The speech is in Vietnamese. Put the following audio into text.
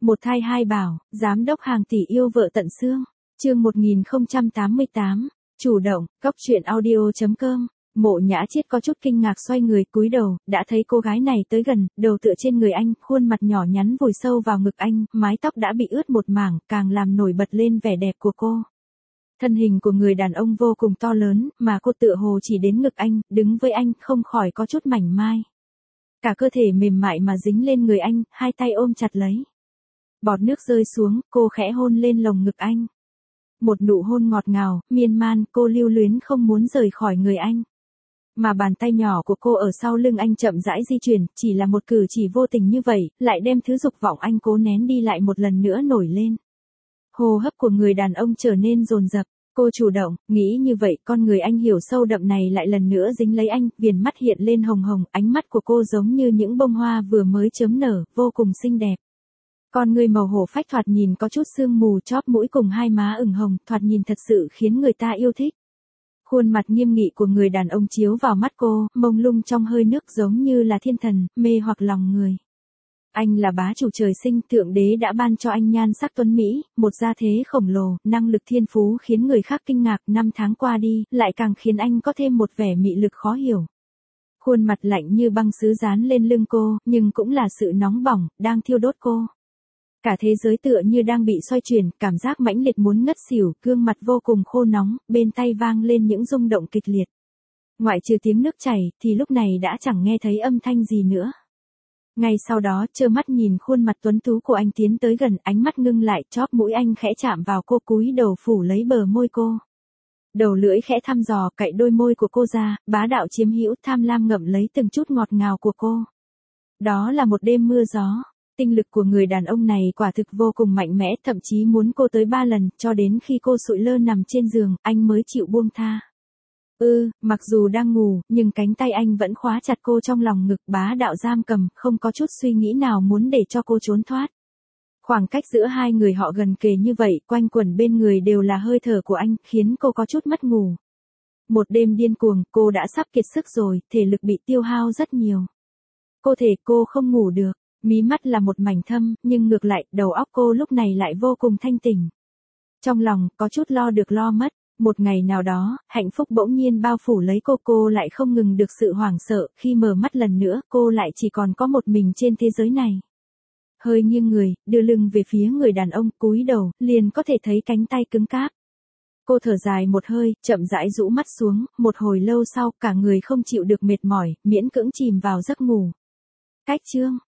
Một thai hai bảo, giám đốc hàng tỷ yêu vợ tận xương. Chương 1088, chủ động, cóc truyện audio.com. Mộ Nhã Chiết có chút kinh ngạc xoay người cúi đầu, đã thấy cô gái này tới gần, đầu tựa trên người anh, khuôn mặt nhỏ nhắn vùi sâu vào ngực anh, mái tóc đã bị ướt một mảng, càng làm nổi bật lên vẻ đẹp của cô. Thân hình của người đàn ông vô cùng to lớn, mà cô tựa hồ chỉ đến ngực anh, đứng với anh, không khỏi có chút mảnh mai. Cả cơ thể mềm mại mà dính lên người anh, hai tay ôm chặt lấy. Bọt nước rơi xuống, cô khẽ hôn lên lồng ngực anh. Một nụ hôn ngọt ngào, miên man, cô lưu luyến không muốn rời khỏi người anh. Mà bàn tay nhỏ của cô ở sau lưng anh chậm rãi di chuyển, chỉ là một cử chỉ vô tình như vậy, lại đem thứ dục vọng anh cố nén đi lại một lần nữa nổi lên. Hô hấp của người đàn ông trở nên dồn dập, cô chủ động, nghĩ như vậy, con người anh hiểu sâu đậm này lại lần nữa dính lấy anh, viền mắt hiện lên hồng hồng, ánh mắt của cô giống như những bông hoa vừa mới chớm nở, vô cùng xinh đẹp. Con người màu hổ phách thoạt nhìn có chút sương mù chóp mũi cùng hai má ửng hồng, thoạt nhìn thật sự khiến người ta yêu thích. Khuôn mặt nghiêm nghị của người đàn ông chiếu vào mắt cô, mông lung trong hơi nước giống như là thiên thần, mê hoặc lòng người. Anh là bá chủ trời sinh, thượng đế đã ban cho anh nhan sắc tuấn mỹ, một gia thế khổng lồ, năng lực thiên phú khiến người khác kinh ngạc, 5 tháng qua đi, lại càng khiến anh có thêm một vẻ mị lực khó hiểu. Khuôn mặt lạnh như băng sứ dán lên lưng cô, nhưng cũng là sự nóng bỏng, đang thiêu đốt cô. Cả thế giới tựa như đang bị xoay chuyển, cảm giác mãnh liệt muốn ngất xỉu, gương mặt vô cùng khô nóng, bên tai vang lên những rung động kịch liệt. Ngoại trừ tiếng nước chảy, thì lúc này đã chẳng nghe thấy âm thanh gì nữa. Ngay sau đó, trơ mắt nhìn khuôn mặt tuấn tú của anh tiến tới gần, ánh mắt ngưng lại, chóp mũi anh khẽ chạm vào cô, cúi đầu phủ lấy bờ môi cô. Đầu lưỡi khẽ thăm dò, cạy đôi môi của cô ra, bá đạo chiếm hữu, tham lam ngậm lấy từng chút ngọt ngào của cô. Đó là một đêm mưa gió. Tinh lực của người đàn ông này quả thực vô cùng mạnh mẽ, thậm chí muốn cô tới 3 lần, cho đến khi cô sụi lơ nằm trên giường, anh mới chịu buông tha. Mặc dù đang ngủ, nhưng cánh tay anh vẫn khóa chặt cô trong lòng ngực, bá đạo giam cầm, không có chút suy nghĩ nào muốn để cho cô trốn thoát. Khoảng cách giữa hai người họ gần kề như vậy, quanh quẩn bên người đều là hơi thở của anh, khiến cô có chút mất ngủ. Một đêm điên cuồng, cô đã sắp kiệt sức rồi, thể lực bị tiêu hao rất nhiều. Cô không ngủ được. Mí mắt là một mảnh thâm, nhưng ngược lại, đầu óc cô lúc này lại vô cùng thanh tỉnh. Trong lòng, có chút lo được lo mất. Một ngày nào đó, hạnh phúc bỗng nhiên bao phủ lấy cô lại không ngừng được sự hoảng sợ, khi mở mắt lần nữa, cô lại chỉ còn có một mình trên thế giới này. Hơi nghiêng người, đưa lưng về phía người đàn ông, cúi đầu, liền có thể thấy cánh tay cứng cáp. Cô thở dài một hơi, chậm rãi rũ mắt xuống, một hồi lâu sau, cả người không chịu được mệt mỏi, miễn cưỡng chìm vào giấc ngủ. Cách chương